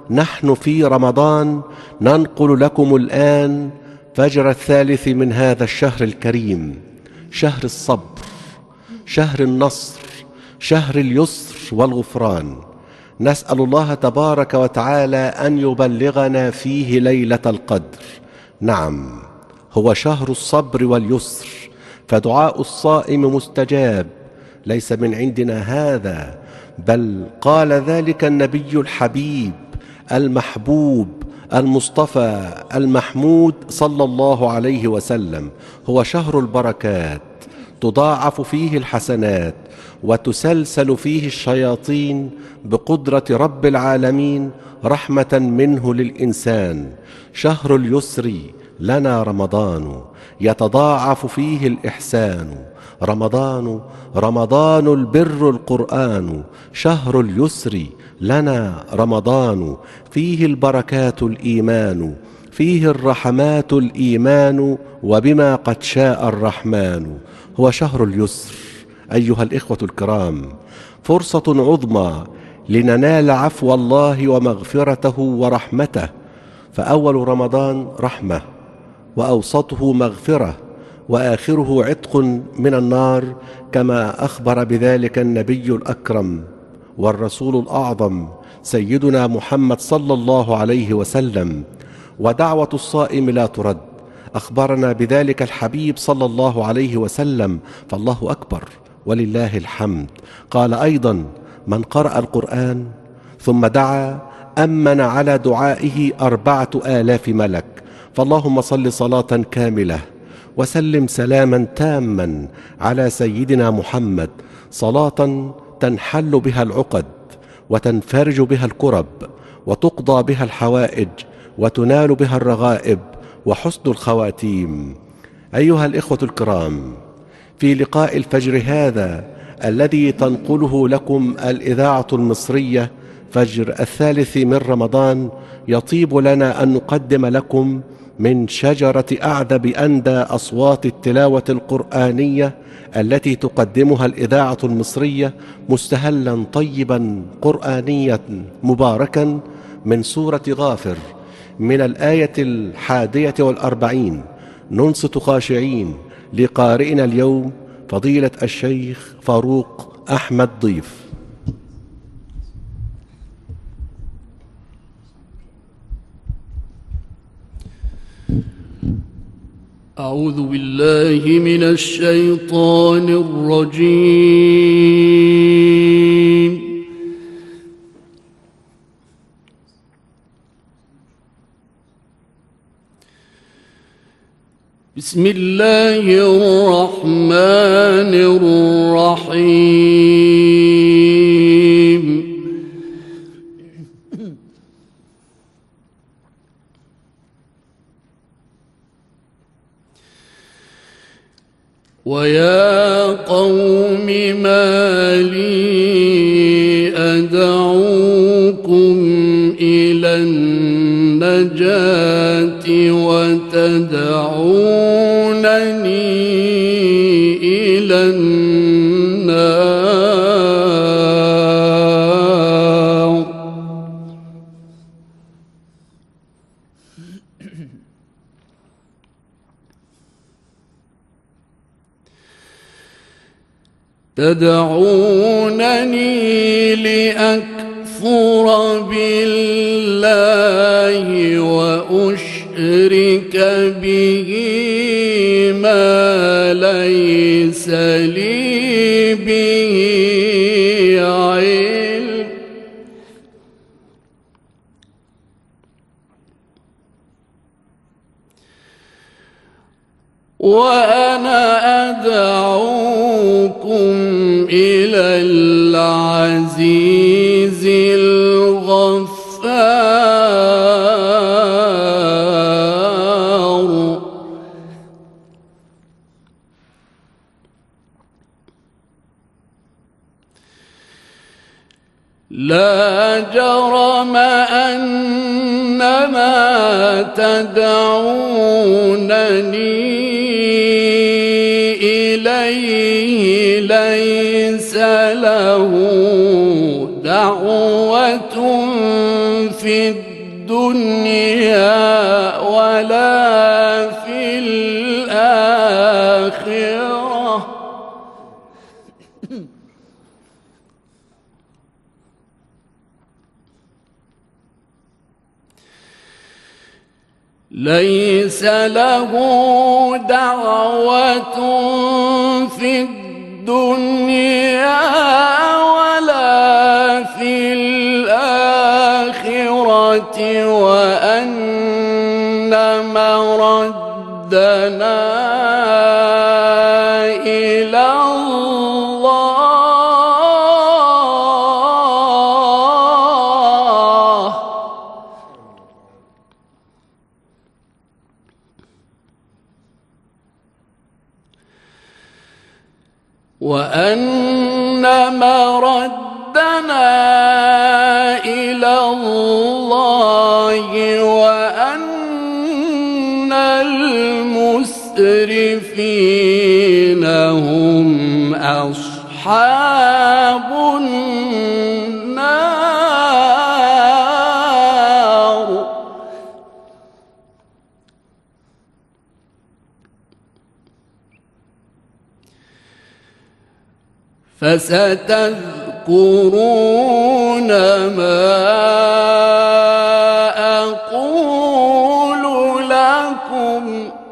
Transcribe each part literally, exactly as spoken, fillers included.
نحن في رمضان ننقل لكم الآن فجر الثالث من هذا الشهر الكريم، شهر الصبر، شهر النصر، شهر اليسر والغفران. نسأل الله تبارك وتعالى أن يبلغنا فيه ليلة القدر. نعم، هو شهر الصبر واليسر، فدعاء الصائم مستجاب، ليس من عندنا هذا، بل قال ذلك النبي الحبيب المحبوب المصطفى المحمود صلى الله عليه وسلم. هو شهر البركات، تضاعف فيه الحسنات وتسلسل فيه الشياطين بقدرة رب العالمين رحمة منه للإنسان. شهر اليسر لنا رمضان، يتضاعف فيه الإحسان. رمضان رمضان البر القرآن، شهر اليسر لنا رمضان، فيه البركات الإيمان، فيه الرحمات الإيمان، وبما قد شاء الرحمن. هو شهر اليسر أيها الإخوة الكرام، فرصة عظمى لننال عفو الله ومغفرته ورحمته. فأول رمضان رحمة، وأوسطه مغفرة، وآخره عتق من النار، كما أخبر بذلك النبي الأكرم والرسول الأعظم سيدنا محمد صلى الله عليه وسلم. ودعوة الصائم لا ترد، أخبرنا بذلك الحبيب صلى الله عليه وسلم، فالله أكبر ولله الحمد. قال أيضا: من قرأ القرآن ثم دعا أمن على دعائه أربعة آلاف ملك. فاللهم صل صلاة كاملة وسلم سلاما تاما على سيدنا محمد، صلاة تنحل بها العقد وتنفرج بها الكرب وتقضى بها الحوائج وتنال بها الرغائب وحسن الخواتيم. أيها الإخوة الكرام، في لقاء الفجر هذا الذي تنقله لكم الإذاعة المصرية، فجر الثالث من رمضان، يطيب لنا أن نقدم لكم من شجرة أعذب أندى أصوات التلاوة القرآنية التي تقدمها الإذاعة المصرية مستهلا طيبا قرآنيا مباركا من سورة غافر، من الآية الحادية والأربعين. ننصت خاشعين لقارئنا اليوم فضيلة الشيخ فاروق أحمد ضيف. أعوذ بالله من الشيطان الرجيم. بسم الله الرحمن الرحيم. ويا قوم ما لي أدعوكم إلى النجاة وتدعونني إلى النار. تدعونني لأكفر بالله وأشرك به ما ليس لي به علم، وأنا أدعوكم إلى العزيز الغفار. لا جرم أنما تدعونني إليه ليس له دعوة في في الدنيا ولا في الآخرة ليس له دعوة في الدنيا ولا في الآخرة وأن مردنا إلى الله وأن مردنا إلى الله وأن المسرفين هم أصحاب النار فستذكرون ما أقول لكم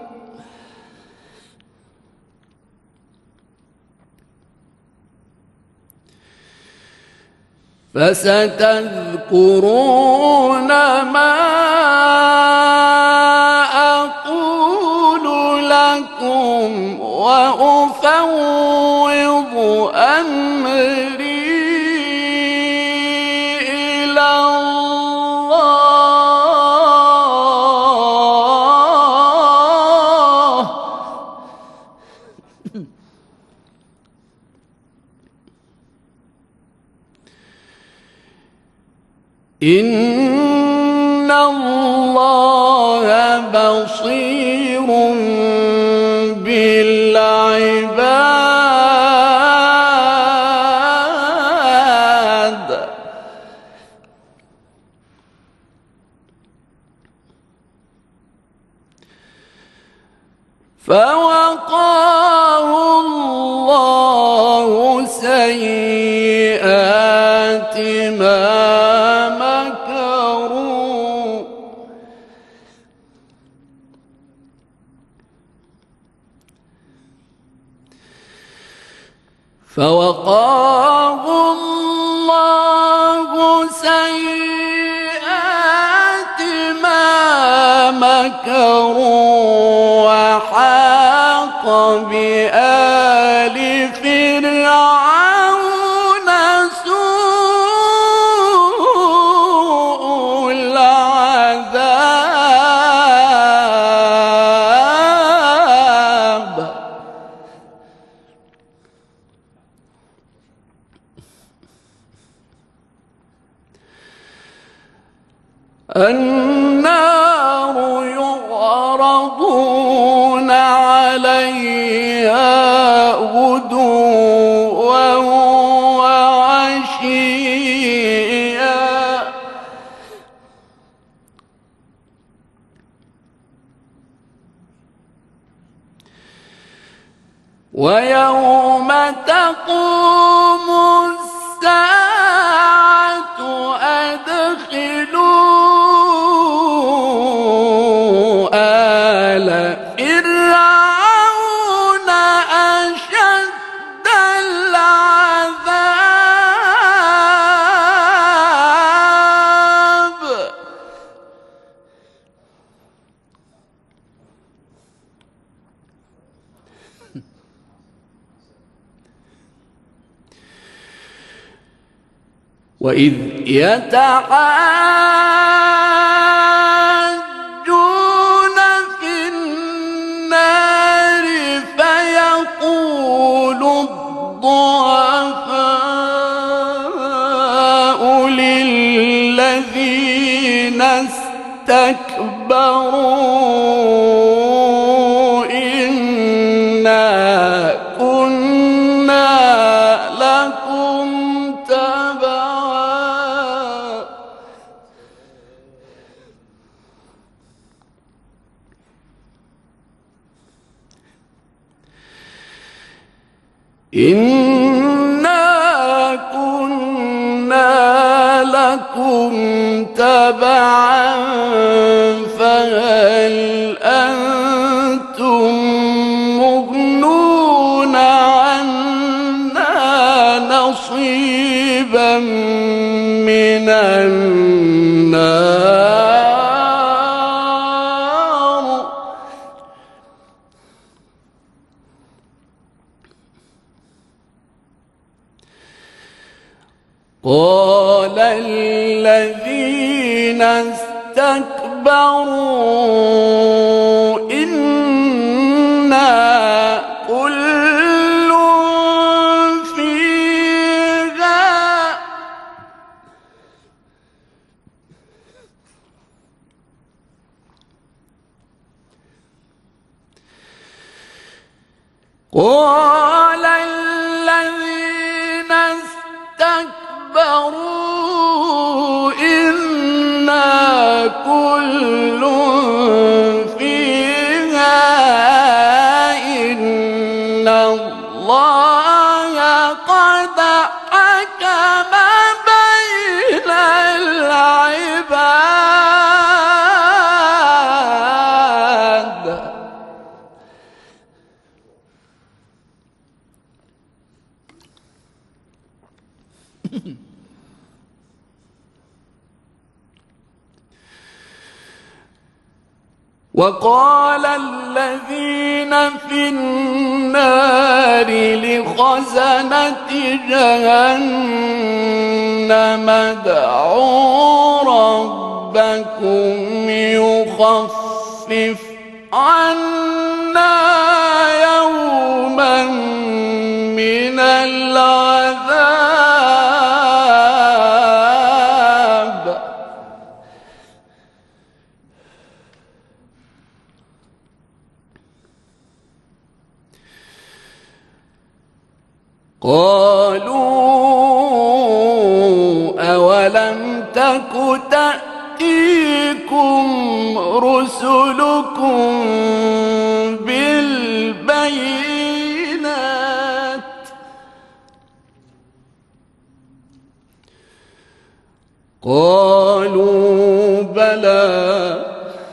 فستذكرون ما أقول لكم وأفوض أمري إلى الله إن الله بصير بالعباد فوقاه الله سيئات ما مكروا فوقاه الله سيئات ما مكروا وحاق بآل فرعون سوء العذاب النار يعرضون عليها غدوا وعشيا ويوم تقوم الساعة أدخلوا آل فرعون أشد العذاب وإذ يتحاجون في النار فيقول الضعفاء للذين استكبروا إنا كنا لكم تبعا إنا كنا لكم تبعا فهل أنتم مغنون عنا نصيبا من النار. قال الذين استكبروا إنا كل فيها قال الذين استكبروا إنا كل فيها إن الله قد حكم بين العباد. وقال الذين في النار لخزنة جهنم ادعوا ربكم يخفف عنا يوما من العذاب. قالوا أولم تك تأتيكم رسلكم بالبينات قالوا بلى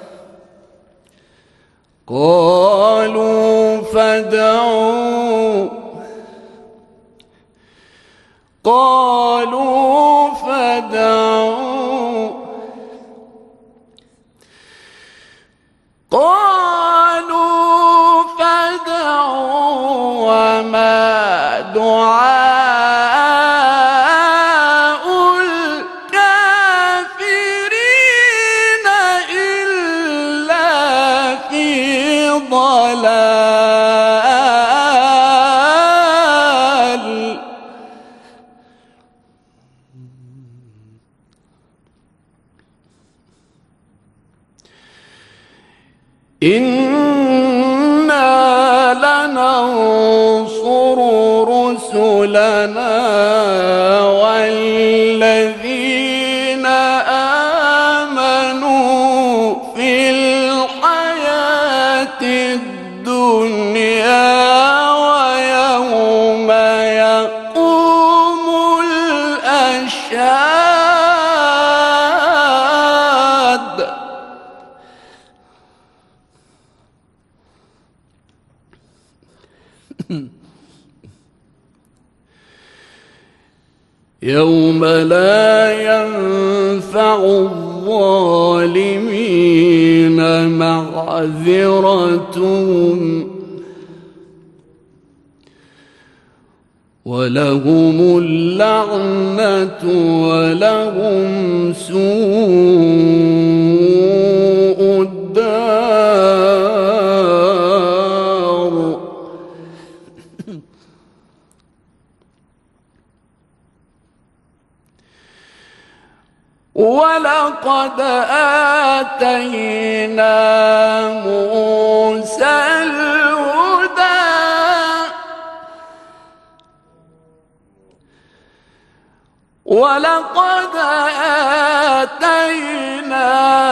قالوا فادعوا قالوا فادعوا قالوا فادعوا وما دعاء الكافرين إلا في ضلال. إنا لننصر رسلنا والذين آمنوا في الحياة الدنيا ويوم يقوم الأشهاد. يوم لا ينفع الظالمين معذرتهم ولهم اللعنة ولهم سوء الدار. ولقد آتينا موسى الهدى ولقد آتينا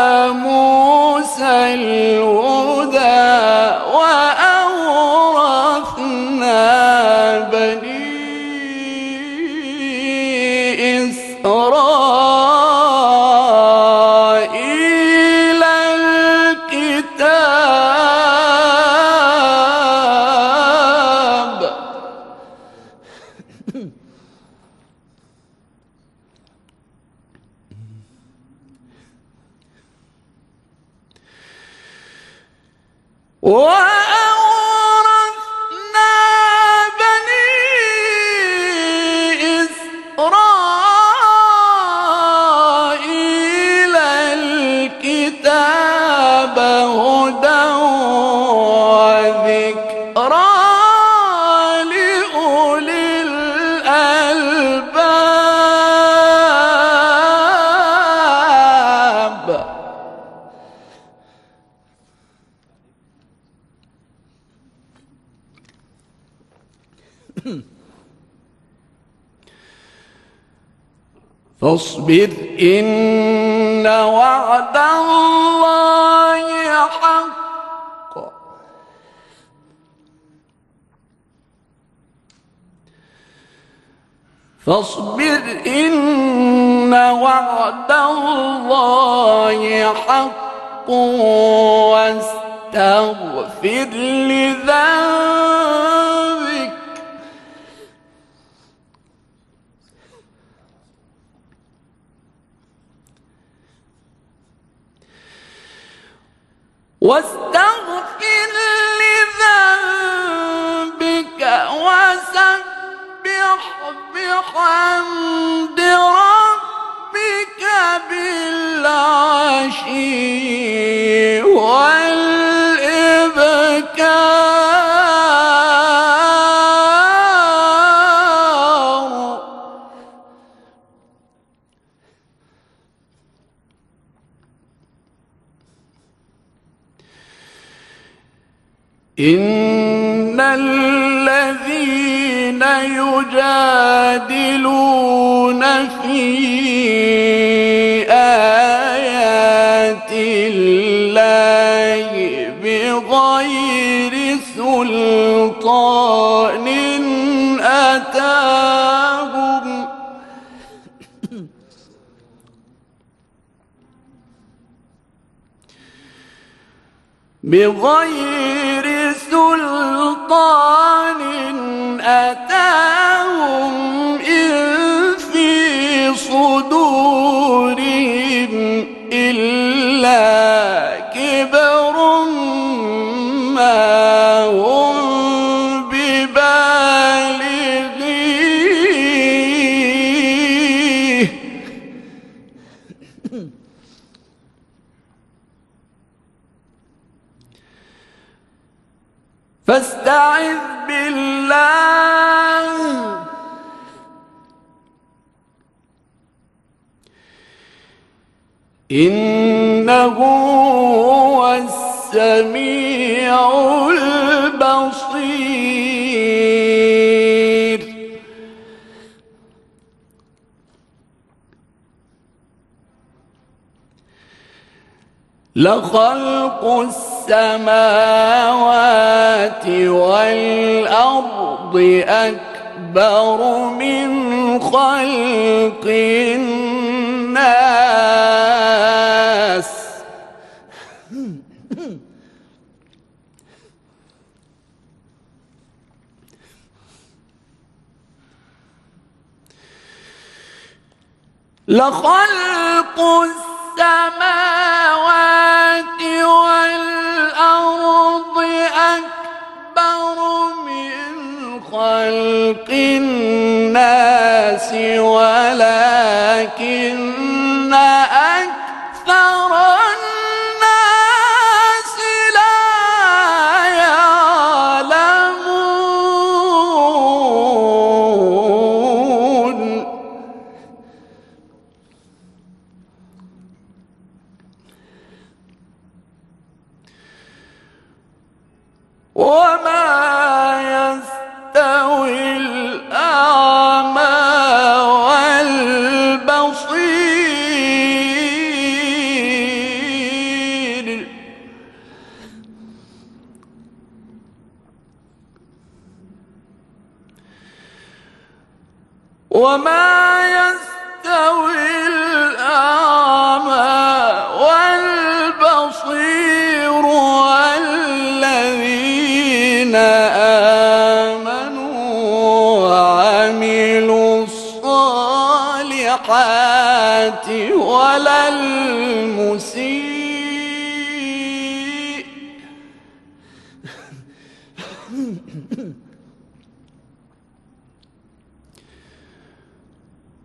موسى الهدى وأورثنا بني وأورثنا بني إسرائيل الكتاب هدى وذكرى لأولي الألباب. فاصبر إن وعد الله حق فاصبر إن وعد الله حق واستغفر لذنبك واستغفر لذنبك وسبح بحمد ربك بالعشي والإبكار. إن الذين يجادلون في آيات الله بغير سلطان أتاهم بغير سلطان أتاهم إن في صدورهم إلا كبر ما هم ببالغيه فاستعذ بالله إنه هو السميع البصير. لخلق السماوات والأرض أكبر من خلق الناس لخلق السماوات والأرض أكبر من خلق الناس ولكن أكثر الناس لا يعلمون. وما يستوي الأعمى والبصير وما يستوي الأعمى والبصير والذين آمنوا وعملوا الصالحات ولا المسيء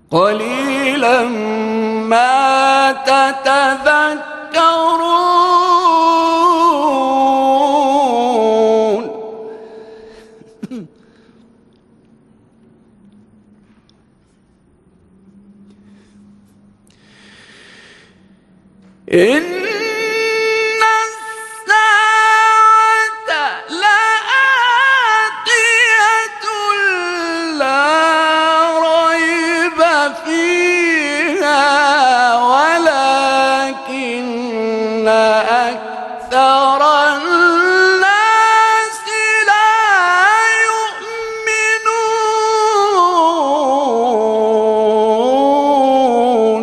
قليلا ما تتذكرون. إن الساعة لآتية لا ريب فيها ولكن أكثر الناس لا يؤمنون.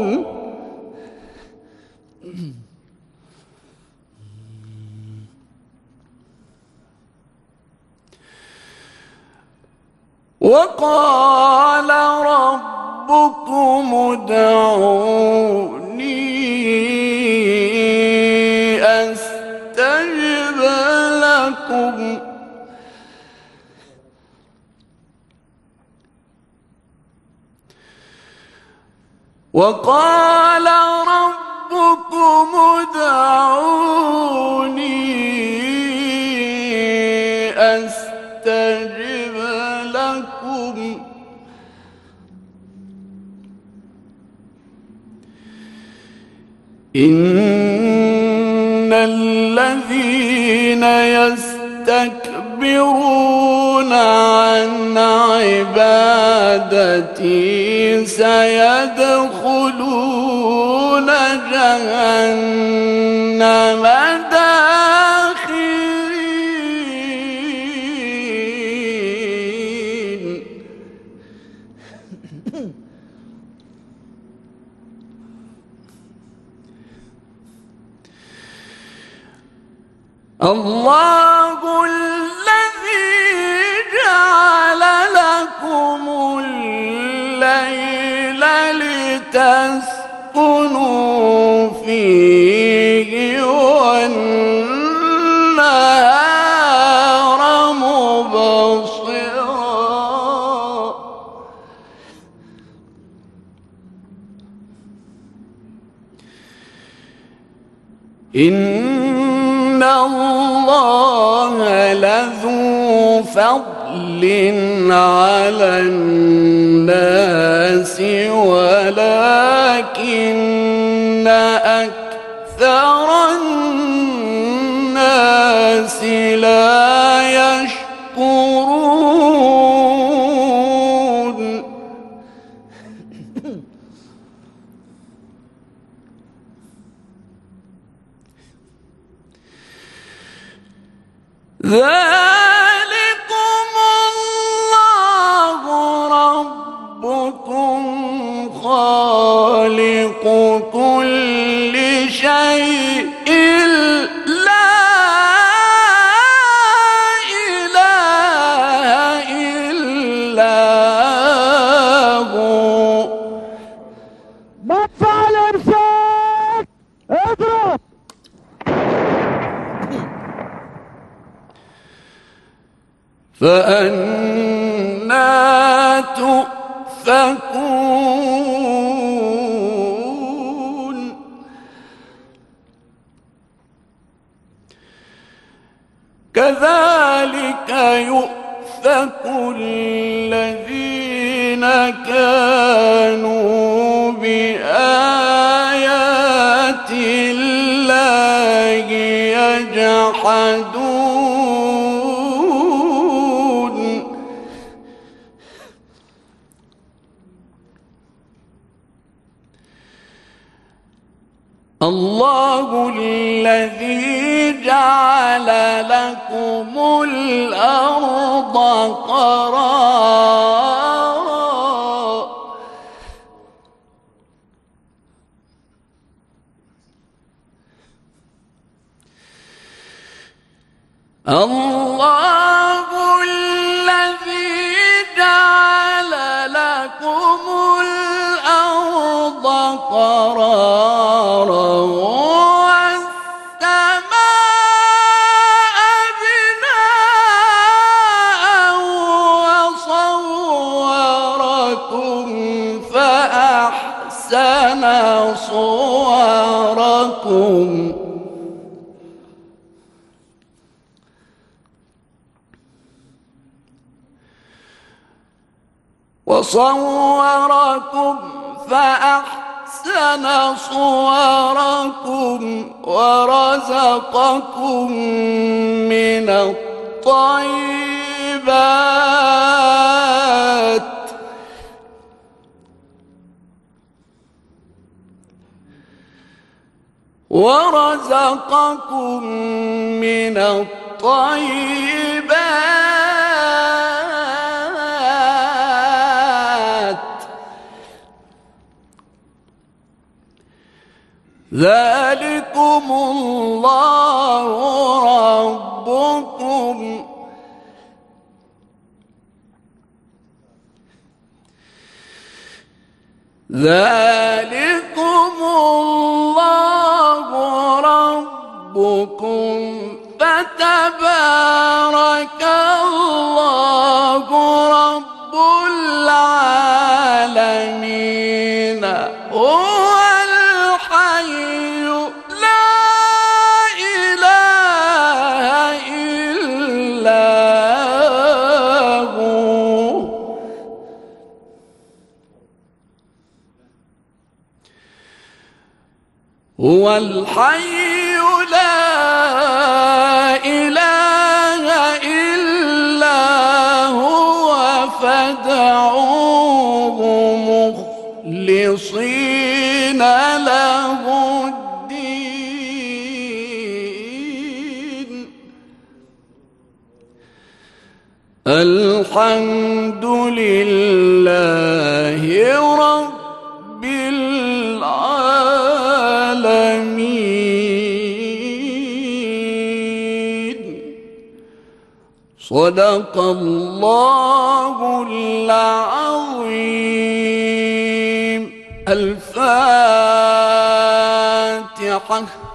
وقال ربكم ادعوني أستجب لكم. وقال ربكم ادعوني أستجب لكم. إن الذين يستكبرون عن عبادتي سيدخلون جهنم داخرين. الله الذي جعل لكم الليل لتسكنوا فيه والنهار مبصرا. إن الله لذو فضل على الناس ولكن أكثر الناس لا يشكرون. ذلكم الله ربكم خالق كل شيء لا إله إلا هو. مدفع الإرشاد اضرب. فأنى تؤفكون. كذلك يؤفك الذين كانوا بآيات الله يجحدون. الله الذي جعل لكم الأرض قرارا. الله الذي جعل لكم الأرض قرارا والسماء بناء وصوركم فأنتم صوركم وصوركم فأحسن صوركم ورزقكم من الطيبات ورزقكم من الطيبات ذلكم الله ربكم ذلكم الله ربكم فتبارك الله رب العالمين هو الحي لا إله إلا هو هو الحي لا إله إلا هو فادعوه مخلصين له الدين الحمد لله رب العالمين صدق الله العظيم. الفاتحة.